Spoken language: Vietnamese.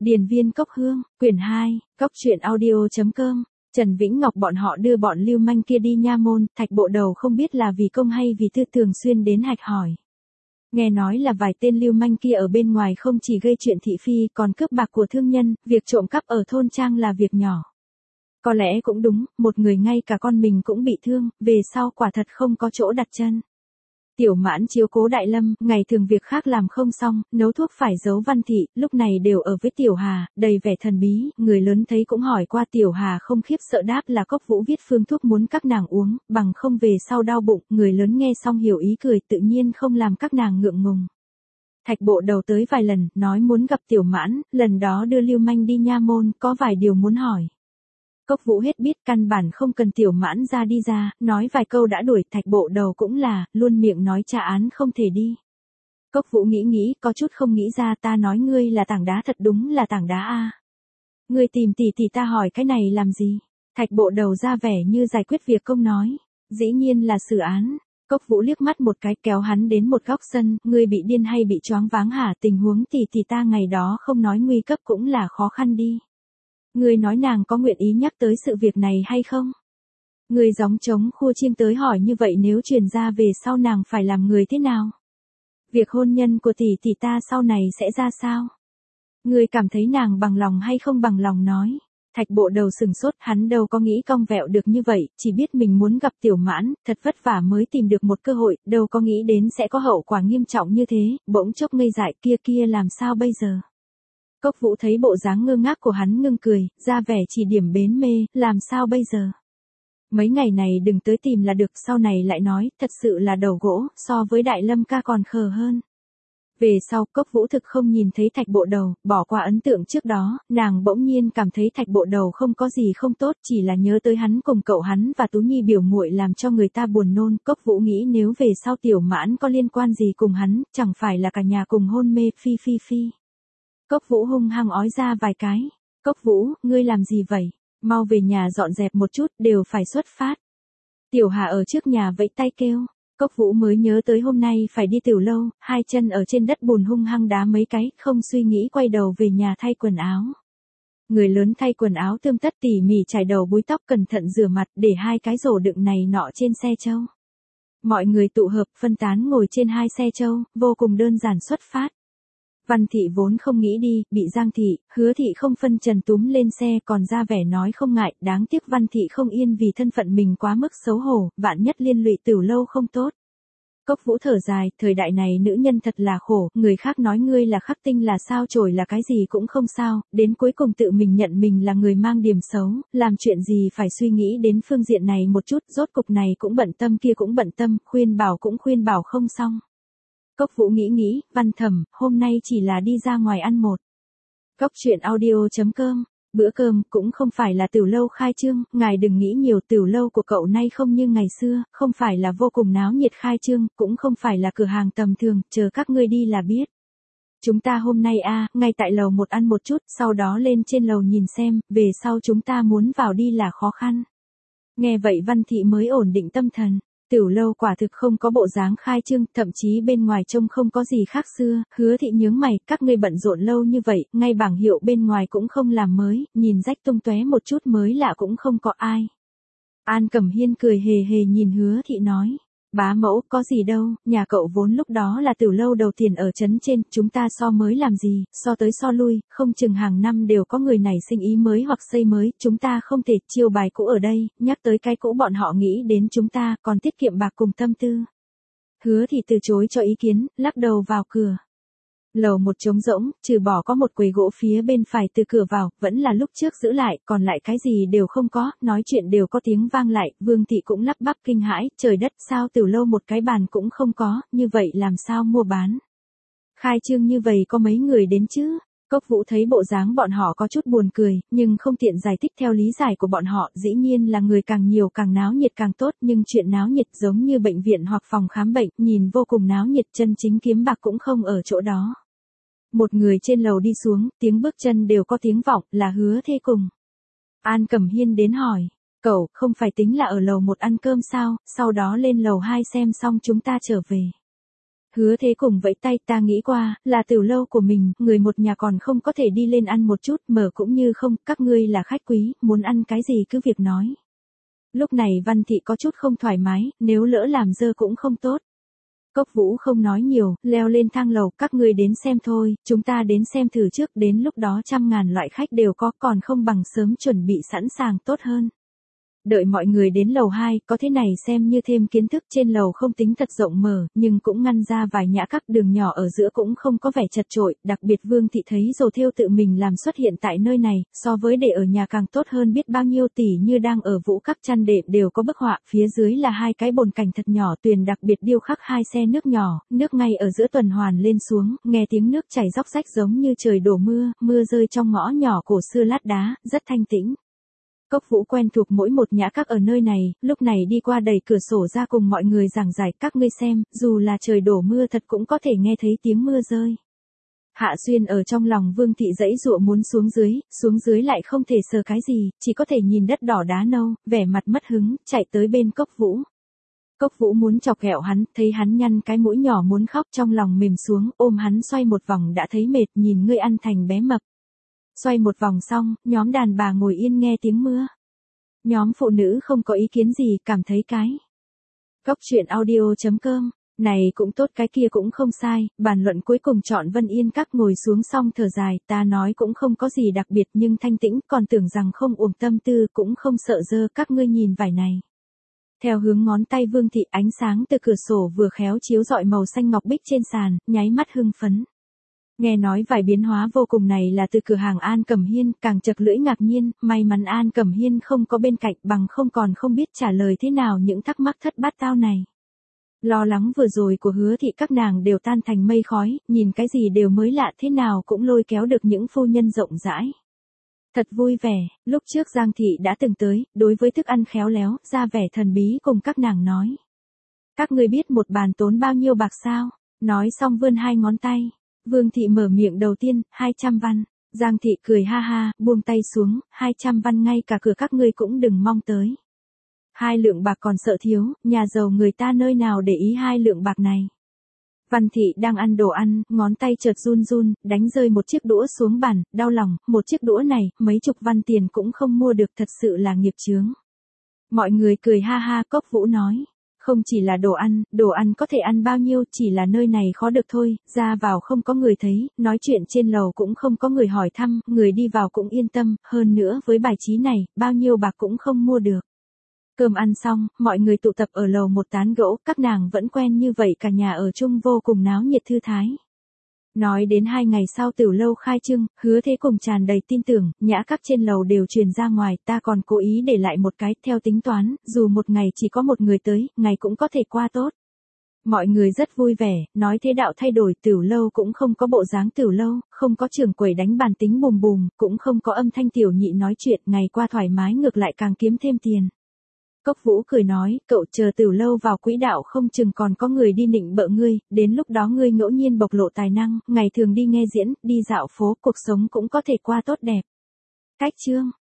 Điền viên cốc hương, quyển 2, cốc truyện audio.com. Trần Vĩnh Ngọc bọn họ đưa bọn lưu manh kia đi nha môn, Thạch Bộ Đầu không biết là vì công hay vì tư thường xuyên đến hạch hỏi. Nghe nói là vài tên lưu manh kia ở bên ngoài không chỉ gây chuyện thị phi còn cướp bạc của thương nhân, việc trộm cắp ở thôn trang là việc nhỏ. Có lẽ cũng đúng, một người ngay cả con mình cũng bị thương, về sau quả thật không có chỗ đặt chân. Tiểu Mãn chiếu cố Đại Lâm, ngày thường việc khác làm không xong, nấu thuốc phải giấu Văn Thị, lúc này đều ở với Tiểu Hà, đầy vẻ thần bí, người lớn thấy cũng hỏi qua Tiểu Hà không khiếp sợ đáp là Cốc Vũ viết phương thuốc muốn các nàng uống, bằng không về sau đau bụng, người lớn nghe xong hiểu ý cười tự nhiên không làm các nàng ngượng ngùng. Thạch Bộ Đầu tới vài lần, nói muốn gặp Tiểu Mãn, lần đó đưa lưu manh đi nha môn, có vài điều muốn hỏi. Cốc Vũ hết biết căn bản không cần Tiểu Mãn ra đi ra, nói vài câu đã đuổi. Thạch Bộ Đầu cũng là, luôn miệng nói tra án không thể đi. Cốc Vũ nghĩ, có chút không nghĩ ra, ta nói ngươi là tảng đá thật đúng là tảng đá a. Ngươi tìm tỷ ta hỏi cái này làm gì? Thạch Bộ Đầu ra vẻ như giải quyết việc công nói, dĩ nhiên là xử án. Cốc Vũ liếc mắt một cái kéo hắn đến một góc sân, ngươi bị điên hay bị choáng váng hả? Tình huống tỷ ta ngày đó không nói nguy cấp cũng là khó khăn đi. Ngươi nói nàng có nguyện ý nhắc tới sự việc này hay không? Ngươi gióng trống khua chiêng tới hỏi như vậy nếu truyền ra về sau nàng phải làm người thế nào? Việc hôn nhân của tỷ ta sau này sẽ ra sao? Ngươi cảm thấy nàng bằng lòng hay không bằng lòng nói? Thạch Bộ Đầu sừng sốt, hắn đâu có nghĩ cong vẹo được như vậy, chỉ biết mình muốn gặp Tiểu Mãn, thật vất vả mới tìm được một cơ hội, đâu có nghĩ đến sẽ có hậu quả nghiêm trọng như thế, bỗng chốc ngây dại kia làm sao bây giờ? Cốc Vũ thấy bộ dáng ngơ ngác của hắn ngưng cười, ra vẻ chỉ điểm bến mê, làm sao bây giờ? Mấy ngày này đừng tới tìm là được, sau này lại nói, thật sự là đầu gỗ, so với Đại Lâm ca còn khờ hơn. Về sau, Cốc Vũ thực không nhìn thấy Thạch Bộ Đầu, bỏ qua ấn tượng trước đó, nàng bỗng nhiên cảm thấy Thạch Bộ Đầu không có gì không tốt, chỉ là nhớ tới hắn cùng cậu hắn và Tú Nhi biểu muội làm cho người ta buồn nôn. Cốc Vũ nghĩ nếu về sau Tiểu Mãn có liên quan gì cùng hắn, chẳng phải là cả nhà cùng hôn mê, phi. Cốc Vũ hung hăng ói ra vài cái. Cốc Vũ, ngươi làm gì vậy? Mau về nhà dọn dẹp một chút, đều phải xuất phát. Tiểu Hà ở trước nhà vẫy tay kêu. Cốc Vũ mới nhớ tới hôm nay phải đi tiểu lâu, hai chân ở trên đất bùn hung hăng đá mấy cái, không suy nghĩ quay đầu về nhà thay quần áo. Người lớn thay quần áo tươm tất tỉ mỉ chải đầu búi tóc cẩn thận rửa mặt để hai cái rổ đựng này nọ trên xe trâu. Mọi người tụ hợp phân tán ngồi trên hai xe trâu, vô cùng đơn giản xuất phát. Văn Thị vốn không nghĩ đi, bị Giang Thị, Hứa Thị không phân trần túm lên xe còn ra vẻ nói không ngại, đáng tiếc Văn Thị không yên vì thân phận mình quá mức xấu hổ, vạn nhất liên lụy tiểu lâu không tốt. Cốc Vũ thở dài, thời đại này nữ nhân thật là khổ, người khác nói ngươi là khắc tinh là sao chổi là cái gì cũng không sao, đến cuối cùng tự mình nhận mình là người mang điểm xấu, làm chuyện gì phải suy nghĩ đến phương diện này một chút, rốt cục này cũng bận tâm kia cũng bận tâm, khuyên bảo cũng khuyên bảo không xong. Cốc Vũ nghĩ, Văn Thẩm, hôm nay chỉ là đi ra ngoài ăn một. Cốc truyện audio.com, bữa cơm cũng không phải là tiểu lâu khai trương, ngài đừng nghĩ nhiều, tiểu lâu của cậu nay không như ngày xưa, không phải là vô cùng náo nhiệt khai trương, cũng không phải là cửa hàng tầm thường, chờ các ngươi đi là biết. Chúng ta hôm nay ngay tại lầu một ăn một chút, sau đó lên trên lầu nhìn xem, về sau chúng ta muốn vào đi là khó khăn. Nghe vậy Văn Thị mới ổn định tâm thần. Tiểu lâu quả thực không có bộ dáng khai trương, thậm chí bên ngoài trông không có gì khác xưa. Hứa Thị nhướng mày, các ngươi bận rộn lâu như vậy, ngay bảng hiệu bên ngoài cũng không làm mới, nhìn rách tung tóe một chút mới lạ cũng không có ai. An Cẩm Hiên cười hề nhìn Hứa Thị nói, bá mẫu, có gì đâu, nhà cậu vốn lúc đó là tiểu lâu đầu tiền ở trấn trên, chúng ta so mới làm gì, so tới so lui, không chừng hàng năm đều có người nảy sinh ý mới hoặc xây mới, chúng ta không thể chiêu bài cũ ở đây, nhắc tới cái cũ bọn họ nghĩ đến chúng ta, còn tiết kiệm bạc cùng tâm tư. Hứa Thì từ chối cho ý kiến, lắc đầu vào cửa. Lầu một trống rỗng, trừ bỏ có một quầy gỗ phía bên phải từ cửa vào, vẫn là lúc trước giữ lại, còn lại cái gì đều không có, nói chuyện đều có tiếng vang lại, Vương Thị cũng lắp bắp kinh hãi, trời đất sao tiểu lâu một cái bàn cũng không có, như vậy làm sao mua bán. Khai trương như vậy có mấy người đến chứ? Cốc Vũ thấy bộ dáng bọn họ có chút buồn cười, nhưng không tiện giải thích theo lý giải của bọn họ, dĩ nhiên là người càng nhiều càng náo nhiệt càng tốt, nhưng chuyện náo nhiệt giống như bệnh viện hoặc phòng khám bệnh, nhìn vô cùng náo nhiệt, chân chính kiếm bạc cũng không ở chỗ đó. Một người trên lầu đi xuống, tiếng bước chân đều có tiếng vọng, là Hứa Thê cùng. An Cẩm Hiên đến hỏi, cậu, không phải tính là ở lầu một ăn cơm sao, sau đó lên lầu 2 xem xong chúng ta trở về. Hứa Thế cùng vẫy tay, ta nghĩ qua, là tiểu lâu của mình, người một nhà còn không có thể đi lên ăn một chút, mở cũng như không, các ngươi là khách quý, muốn ăn cái gì cứ việc nói. Lúc này Văn Thị có chút không thoải mái, nếu lỡ làm dơ cũng không tốt. Cốc Vũ không nói nhiều, leo lên thang lầu, các ngươi đến xem thôi, chúng ta đến xem thử trước, đến lúc đó trăm ngàn loại khách đều có, còn không bằng sớm chuẩn bị sẵn sàng tốt hơn. Đợi mọi người đến lầu 2, có thế này xem như thêm kiến thức, trên lầu không tính thật rộng mở, nhưng cũng ngăn ra vài nhã các đường nhỏ ở giữa cũng không có vẻ chật chội, đặc biệt Vương Thị thấy dồ thêu tự mình làm xuất hiện tại nơi này, so với để ở nhà càng tốt hơn biết bao nhiêu, tỉ như đang ở Vũ các chăn đệm đều có bức họa, phía dưới là hai cái bồn cảnh thật nhỏ, tuyền đặc biệt điêu khắc hai xe nước nhỏ, nước ngay ở giữa tuần hoàn lên xuống, nghe tiếng nước chảy róc rách giống như trời đổ mưa, mưa rơi trong ngõ nhỏ cổ xưa lát đá, rất thanh tĩnh. Cốc Vũ quen thuộc mỗi một nhã các ở nơi này, lúc này đi qua đẩy cửa sổ ra cùng mọi người giảng giải, các ngươi xem, dù là trời đổ mưa thật cũng có thể nghe thấy tiếng mưa rơi. Hạ Xuyên ở trong lòng Vương Thị dãy dụa muốn xuống dưới lại không thể sờ cái gì, chỉ có thể nhìn đất đỏ đá nâu, vẻ mặt mất hứng, chạy tới bên Cốc Vũ. Cốc Vũ muốn chọc ghẹo hắn, thấy hắn nhăn cái mũi nhỏ muốn khóc, trong lòng mềm xuống, ôm hắn xoay một vòng đã thấy mệt, nhìn ngươi ăn thành bé mập. Xoay một vòng xong, nhóm đàn bà ngồi yên nghe tiếng mưa. Nhóm phụ nữ không có ý kiến gì, cảm thấy cái. Cốc truyện audio.com, này cũng tốt cái kia cũng không sai, bàn luận cuối cùng chọn Vân Yên các ngồi xuống xong thở dài, ta nói cũng không có gì đặc biệt nhưng thanh tĩnh, còn tưởng rằng không uổng tâm tư, cũng không sợ dơ, các ngươi nhìn vải này. Theo hướng ngón tay Vương Thị, ánh sáng từ cửa sổ vừa khéo chiếu rọi màu xanh ngọc bích trên sàn, nháy mắt hưng phấn. Nghe nói vài biến hóa vô cùng này là từ cửa hàng An Cẩm Hiên, càng chật lưỡi ngạc nhiên, may mắn An Cẩm Hiên không có bên cạnh, bằng không còn không biết trả lời thế nào những thắc mắc thất bát tao này. Lo lắng vừa rồi của Hứa Thị các nàng đều tan thành mây khói, nhìn cái gì đều mới lạ thế nào cũng lôi kéo được những phu nhân rộng rãi. Thật vui vẻ, lúc trước Giang Thị đã từng tới, đối với thức ăn khéo léo, ra vẻ thần bí cùng các nàng nói. Các ngươi biết một bàn tốn bao nhiêu bạc sao? Nói xong vươn hai ngón tay. Vương Thị mở miệng đầu tiên, 200 văn. Giang Thị cười ha ha, buông tay xuống, 200 văn ngay cả cửa các ngươi cũng đừng mong tới. 2 lượng bạc còn sợ thiếu, nhà giàu người ta nơi nào để ý 2 lượng bạc này. Văn Thị đang ăn đồ ăn, ngón tay chợt run run, đánh rơi một chiếc đũa xuống bàn, đau lòng, một chiếc đũa này, mấy chục văn tiền cũng không mua được, thật sự là nghiệp chướng. Mọi người cười ha ha, Cốc Vũ nói. Không chỉ là đồ ăn có thể ăn bao nhiêu, chỉ là nơi này khó được thôi, ra vào không có người thấy, nói chuyện trên lầu cũng không có người hỏi thăm, người đi vào cũng yên tâm, hơn nữa với bài trí này, bao nhiêu bạc cũng không mua được. Cơm ăn xong, mọi người tụ tập ở lầu một tán gẫu, các nàng vẫn quen như vậy, cả nhà ở chung vô cùng náo nhiệt thư thái. Nói đến 2 ngày sau tiểu lâu khai trương, Hứa Thế cùng tràn đầy tin tưởng, nhã các trên lầu đều truyền ra ngoài, ta còn cố ý để lại một cái, theo tính toán, dù một ngày chỉ có một người tới, ngày cũng có thể qua tốt. Mọi người rất vui vẻ, nói thế đạo thay đổi, tiểu lâu cũng không có bộ dáng tiểu lâu, không có trưởng quầy đánh bàn tính bùm bùm, cũng không có âm thanh tiểu nhị nói chuyện, ngày qua thoải mái ngược lại càng kiếm thêm tiền. Cốc Vũ cười nói, cậu chờ tiểu lâu vào quỹ đạo không chừng còn có người đi nịnh bợ ngươi, đến lúc đó ngươi ngẫu nhiên bộc lộ tài năng, ngày thường đi nghe diễn, đi dạo phố, cuộc sống cũng có thể qua tốt đẹp. Cách chương